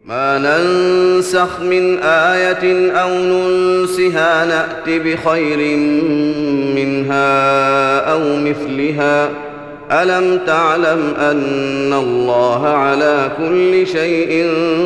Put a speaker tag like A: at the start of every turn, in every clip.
A: ما ننسخ من آية أو ننسها نأت بخير منها أو مثلها ألم تعلم أن الله على كل شيء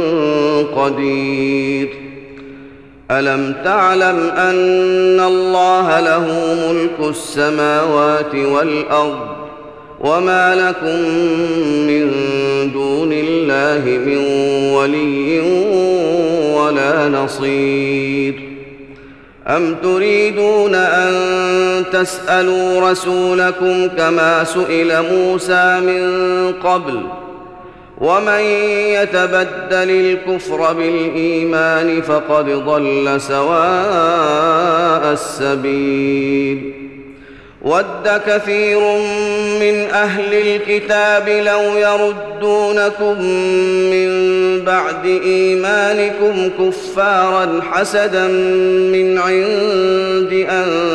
A: قدير ألم تعلم أن الله له ملك السماوات والأرض وما لكم من دون الله من ولي ولا نصير أم تريدون أن تسألوا رسولكم كما سئل موسى من قبل ومن يتبدل الكفر بالإيمان فقد ضل سواء السبيل ود كثير من أهل الكتاب لو يردونكم من بعد إيمانكم كفارا حسدا من عند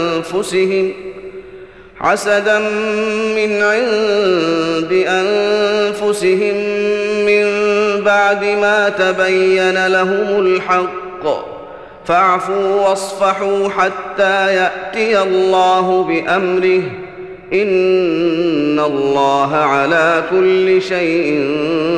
A: أنفسهم من بعد ما تبين لهم الحق فاعفوا واصفحوا حتى يأتي الله بأمره إن الله على كل شيء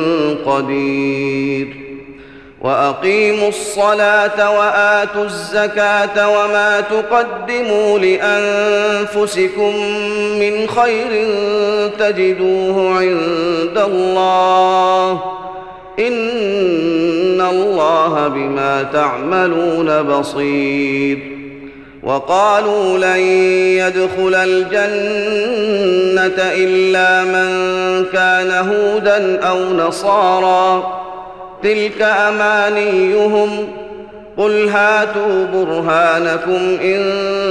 A: قدير وأقيموا الصلاة وآتوا الزكاة وما تقدموا لأنفسكم من خير تجدوه عند الله إن الله بما تعملون بصير وقالوا لن يدخل الجنة إلا من كان هودا أو نصارى تلك أمانيهم قل هاتوا برهانكم إن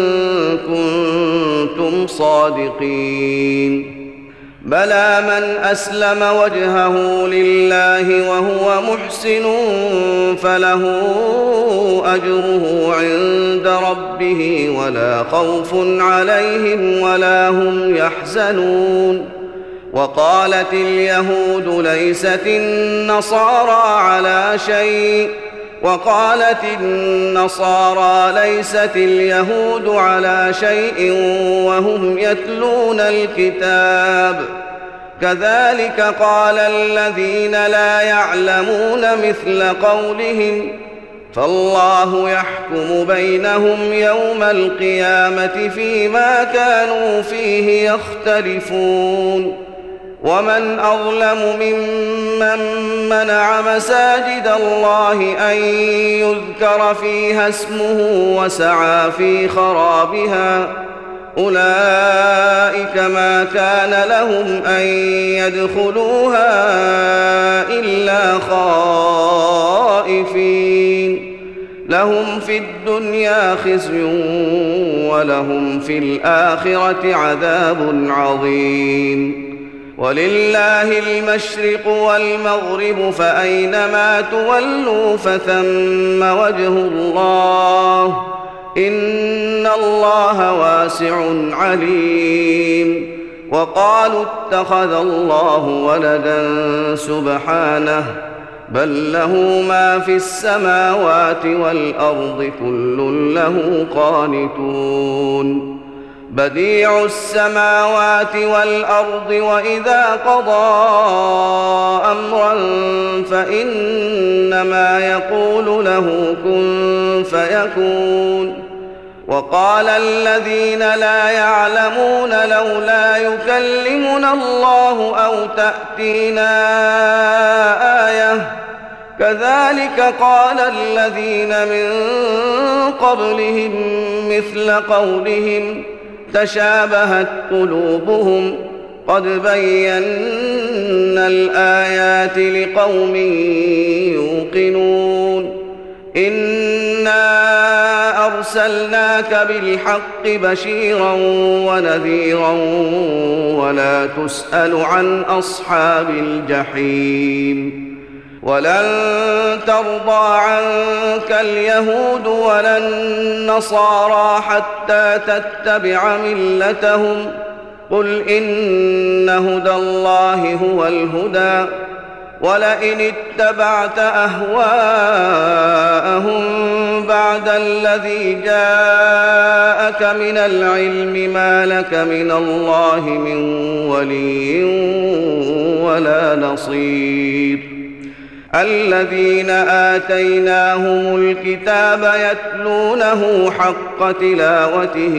A: كنتم صادقين بلى من أسلم وجهه لله وهو محسن فله أجره عند ربه ولا خوف عليهم ولا هم يحزنون وقالت اليهود ليست النصارى على شيء وقالت النصارى ليست اليهود على شيء وهم يتلون الكتاب كذلك قال الذين لا يعلمون مثل قولهم فالله يحكم بينهم يوم القيامة فيما كانوا فيه يختلفون ومن أظلم ممن منع مساجد الله أن يذكر فيها اسمه وسعى في خرابها أولئك ما كان لهم أن يدخلوها إلا خائفين لهم في الدنيا خزي ولهم في الآخرة عذاب عظيم ولله المشرق والمغرب فأينما تولوا فثم وجه الله إن الله واسع عليم وقالوا اتخذ الله ولدا سبحانه بل له ما في السماوات والأرض كل له قانتون بديع السماوات والأرض وإذا قضى أمرا فإنما يقول له كن فيكون وقال الذين لا يعلمون لولا يكلمنا الله أو تأتينا آية كذلك قال الذين من قبلهم مثل قولهم تشابهت قلوبهم قد بينا الآيات لقوم يوقنون إنا أرسلناك بالحق بشيرا ونذيرا ولا تسأل عن أصحاب الجحيم ولن ترضى عنك اليهود ولا النصارى حتى تتبع ملتهم قل إن هدى الله هو الهدى ولئن اتبعت أهواءهم بعد الذي جاءك من العلم ما لك من الله من ولي ولا نصير. الذين آتيناهم الكتاب يتلونه حق تلاوته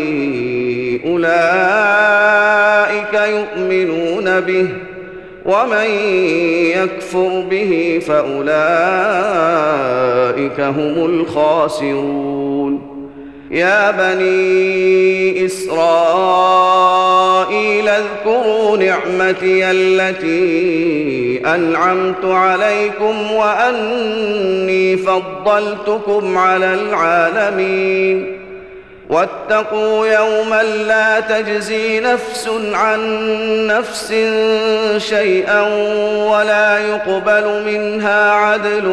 A: أولئك يؤمنون به، ومن يكفر به فأولئك هم الخاسرون. يا بني إسرائيل اذكروا نعمتي التي أنعمت عليكم وأني فضلتكم على العالمين. واتقوا يوما لا تجزي نفس عن نفس شيئا ولا يقبل منها عدل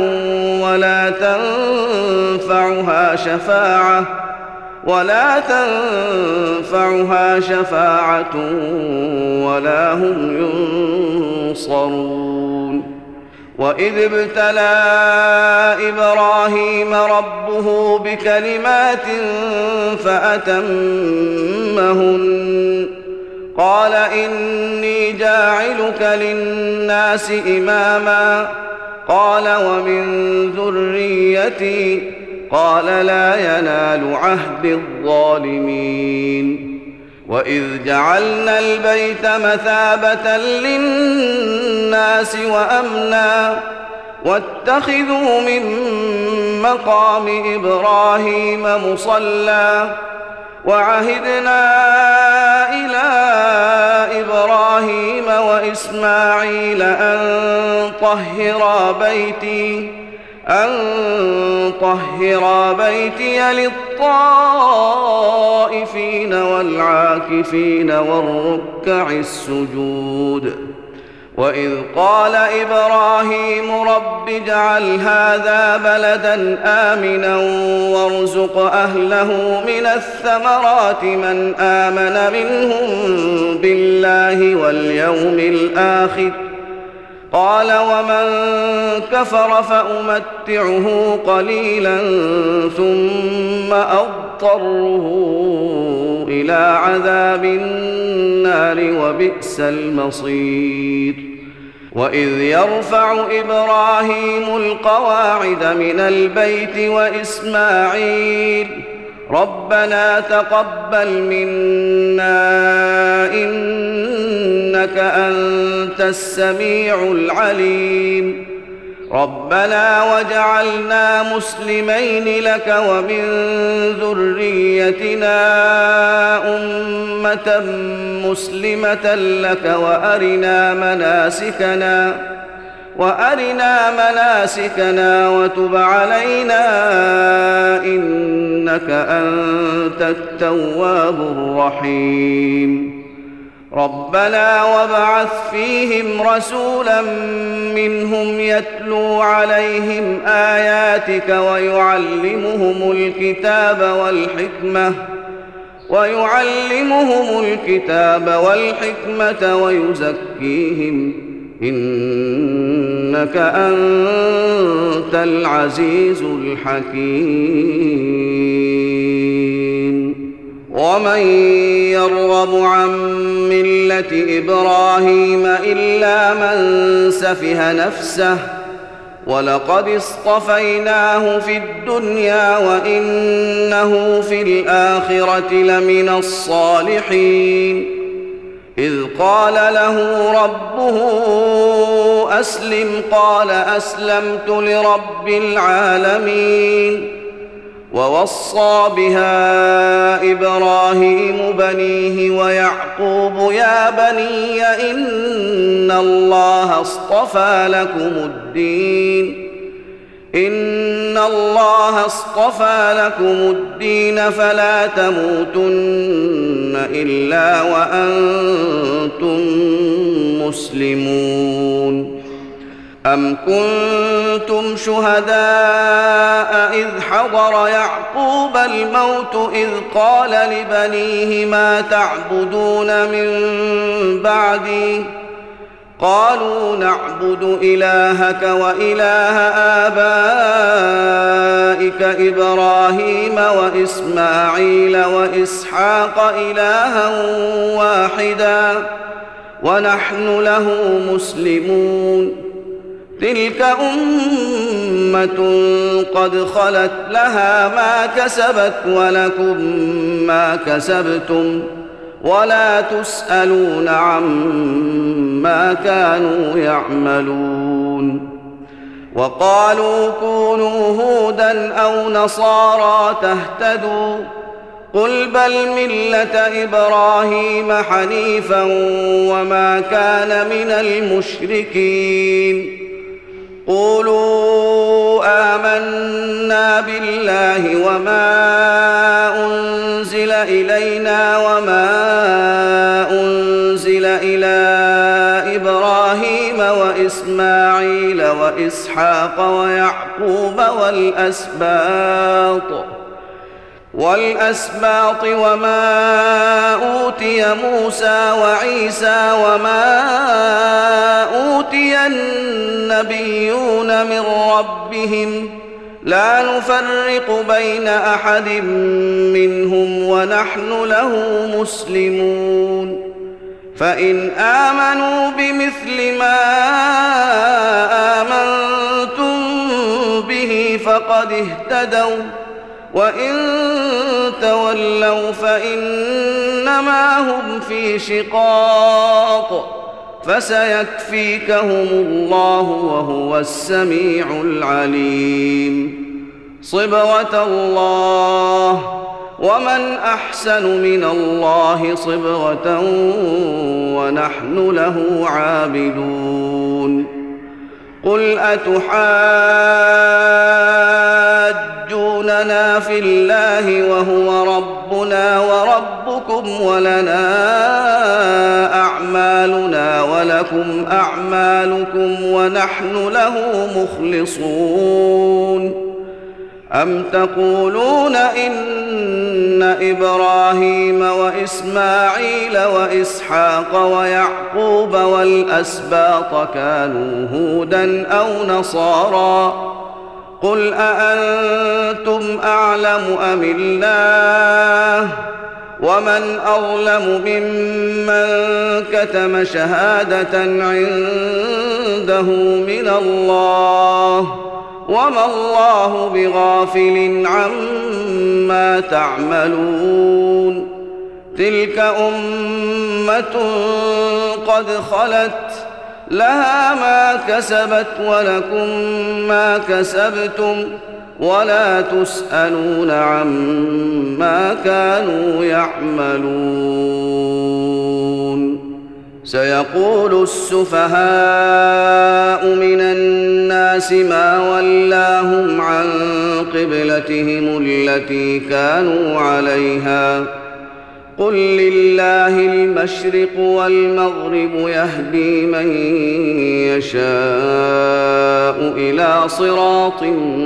A: ولا تنفعها شفاعة ولا هم ينصرون. وإذ ابتلى إبراهيم ربه بكلمات فأتمهن قال إني جاعلك للناس إماما قال ومن ذريتي قال لا ينال عهد الظالمين. وإذ جعلنا البيت مثابة للناس وأمنا واتخذوا من مقام إبراهيم مصلى وعهدنا إلى إبراهيم وإسماعيل أن طهرا بيتي للطائفين والعاكفين والركع السجود. وإذ قال إبراهيم رب اجعل هذا بلدا آمنا وارزق أهله من الثمرات من آمن منهم بالله واليوم الآخر قال ومن كفر فأمتعه قليلا ثم أضطره إلى عذاب النار وبئس المصير. وإذ يرفع إبراهيم القواعد من البيت وإسماعيل ربنا تقبل منا إنك أنت السميع العليم ربنا وجعلنا مسلمين لك ومن ذريتنا أمة مسلمة لك وأرنا مناسكنا وتب علينا إنك أنت التواب الرحيم. ربنا وابعث فيهم رسولا منهم يتلو عليهم آياتك ويعلمهم الكتاب والحكمة ويزكيهم إنك أنت العزيز الحكيم. ومن يرغب عن ملة إبراهيم إلا من سفه نفسه ولقد اصطفيناه في الدنيا وإنه في الآخرة لمن الصالحين. إذ قال له ربه أسلم قال أسلمت لرب العالمين. ووصى بها إبراهيم بنيه ويعقوب يا بني إن الله اصطفى لكم الدين فلا تموتن إلا وأنتم مسلمون. أم كنتم شهداء إذ حضر يعقوب الموت إذ قال لبنيه ما تعبدون من بعدي قالوا نعبد إلهك وإله آبائك إبراهيم وإسماعيل وإسحاق إلها واحدا ونحن له مسلمون تلك أمة قد خلت لها ما كسبت ولكم ما كسبتم ولا تسألون عما كانوا يعملون وقالوا كونوا هودا أو نصارى تهتدوا قل بل ملة إبراهيم حنيفا وما كان من المشركين قولوا آمنا بالله وما أنزل إلينا وما أنزل إلى إبراهيم وإسماعيل وإسحاق ويعقوب والأسباط وما أوتي موسى وعيسى وما أوتي النبيون من ربهم لا نفرق بين أحد منهم ونحن له مسلمون فإن آمنوا بمثل ما آمنتم به فقد اهتدوا وإن تولوا فإنما هم في شقاق فسيكفيكهم الله وهو السميع العليم صبغة الله ومن أحسن من الله صبغة ونحن له عابدون قل أتحاجوننا في الله وهو ربنا وربكم ولنا أعمالنا ولكم أعمالكم ونحن له مخلصون أم تقولون إن إبراهيم وإسماعيل وإسحاق ويعقوب والأسباط كانوا هودا أو نصارى قل أأنتم أعلم أم الله ومن أظلم ممن كتم شهادة عنده من الله وما الله بغافل عما تعملون تلك أمة قد خلت لها ما كسبت ولكم ما كسبتم ولا تسألون عما كانوا يعملون سيقول السفهاء من الناس ما ولاهم عن قبلتهم التي كانوا عليها قل لله المشرق والمغرب يهدي من يشاء إلى صراط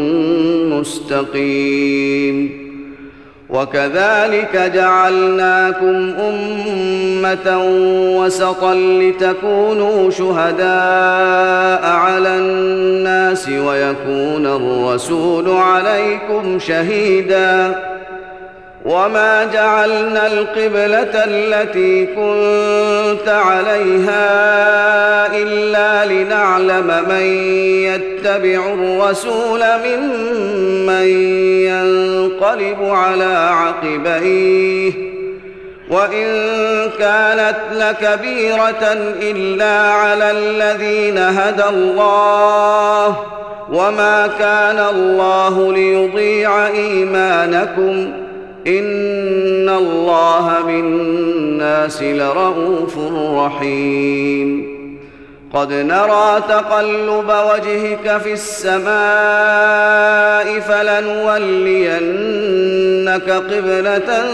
A: مستقيم وكذلك جعلناكم أمة وسطا لتكونوا شهداء على الناس ويكون الرسول عليكم شهيدا وما جعلنا القبلة التي كنت عليها إلا لنعلم من يتبع الرسول ممن ينقلب على عقبيه وإن كانت لكبيرة إلا على الذين هدى الله وما كان الله ليضيع إيمانكم إن الله بالناس لرءوف رحيم قد نرى تقلب وجهك في السماء فلنولينك قبلة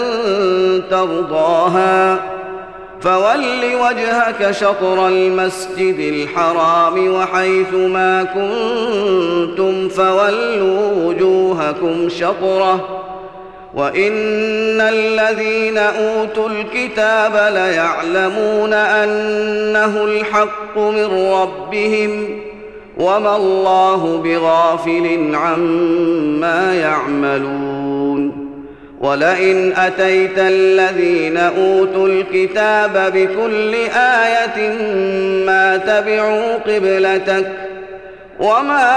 A: ترضاها فول وجهك شطر المسجد الحرام وحيث ما كنتم فولوا وجوهكم شطره وإن الذين أوتوا الكتاب ليعلمون أنه الحق من ربهم وما الله بغافل عما يعملون. ولئن أتيت الذين أوتوا الكتاب بكل آية ما تبعوا قبلتك وما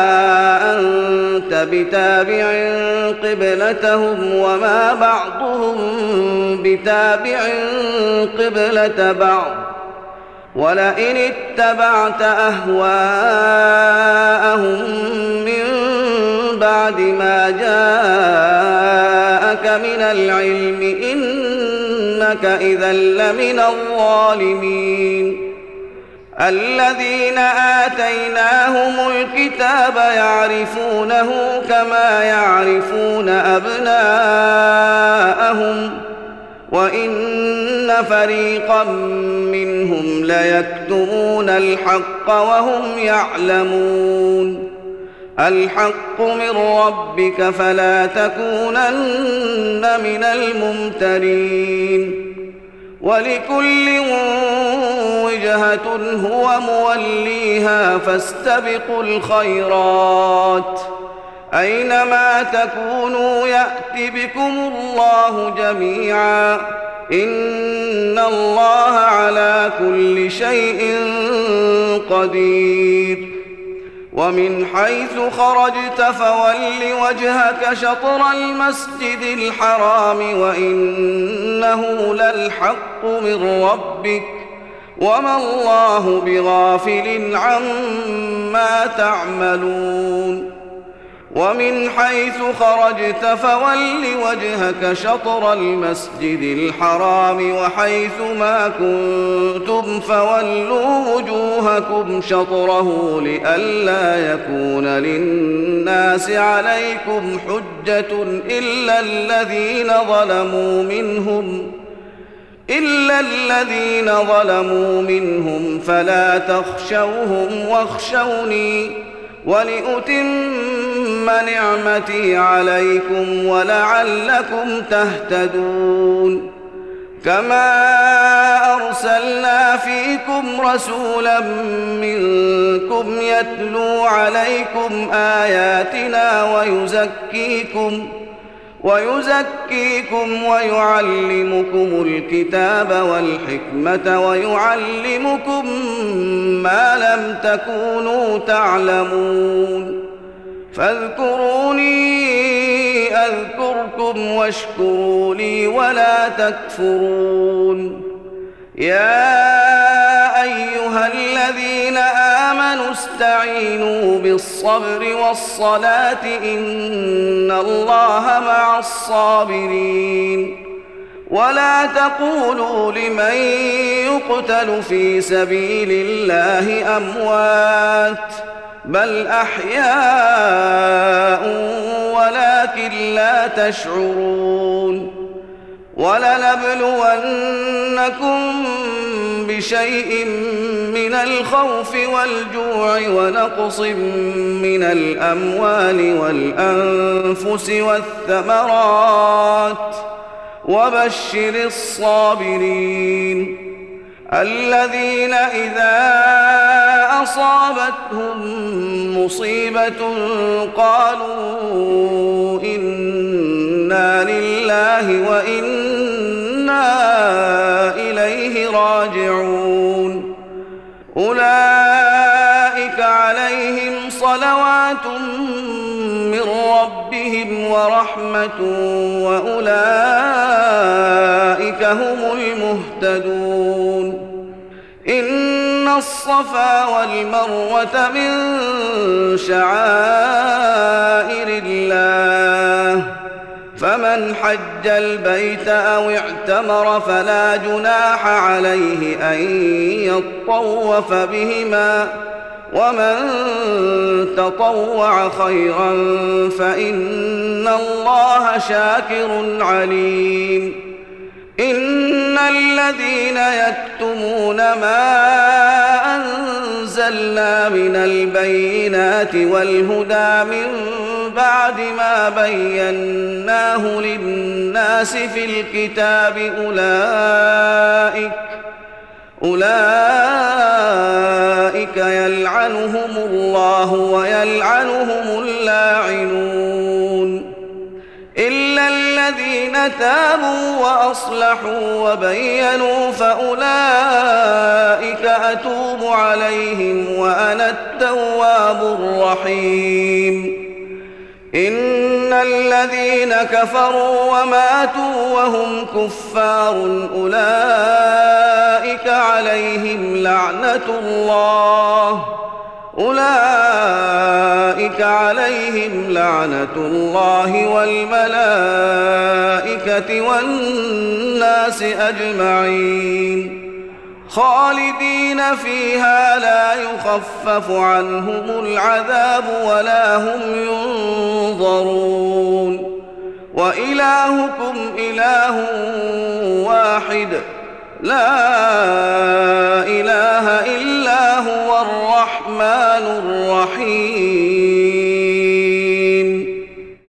A: أنت بتابع قبلتهم وما بعضهم بتابع قبلة بعض. ولئن اتبعت أهواءهم من بعد ما جاءك من العلم إنك إذا لمن الظالمين. الذين آتيناهم الكتاب يعرفونه كما يعرفون أبناءهم وإن فريقا منهم ليكتمون الحق وهم يعلمون. الحق من ربك فلا تكونن من الممترين. ولكل وجهة هو موليها فاستبقوا الخيرات أينما تكونوا يأت بكم الله جميعا إن الله على كل شيء قدير. ومن حيث خرجت فول وجهك شطر المسجد الحرام وإنه للحق من ربك وما الله بغافل عما تعملون. ومن حيث خرجت فول وجهك شطر المسجد الحرام وحيث ما كنتم فولوا وجوهكم شطره لئلا يكون للناس عليكم حجة إلا الذين ظلموا منهم فلا تخشوهم واخشوني ولأتم نعمتي عليكم ولعلكم تهتدون. كما أرسلنا فيكم رسولا منكم يتلو عليكم آياتنا ويزكيكم ويعلمكم الكتاب والحكمة ويعلمكم ما لم تكونوا تعلمون. فاذكروني أذكركم واشكروا لي ولا تكفرون. يا أيها الذين آمنوا استعينوا بالصبر والصلاة إن الله مع الصابرين. ولا تقولوا لمن يقتل في سبيل الله أموات بل أحياء ولكن لا تشعرون. ولنبلونكم بشيء من الخوف والجوع ونقص من الأموال والأنفس والثمرات وبشر الصابرين الذين إذا أصابتهم مصيبة قالوا إنا لله وإنا إليه راجعون. أولئك عليهم صلوات من ربهم ورحمة وأولئك هم المهتدون. إن الصفا والمروة من شعائر الله فمن حج البيت أو اعتمر فلا جناح عليه أن يطوف بهما ومن تطوع خيرا فإن الله شاكر عليم. إن الذين يكتمون ما أنزلنا من البينات والهدى من بعد ما بيناه للناس في الكتاب أولئك يلعنهم الله ويلعنهم اللاعنون إلا الذين تابوا وأصلحوا وبينوا فأولئك أتوب عليهم وأنا التواب الرحيم إن الذين كفروا وماتوا وهم كفار أولئك عليهم لعنة الله والملائكة والناس أجمعين خالدين فيها لا يخفف عنهم العذاب ولا هم ينظرون وإلهكم إله واحد لا إله إلا هو الرحمن الرحيم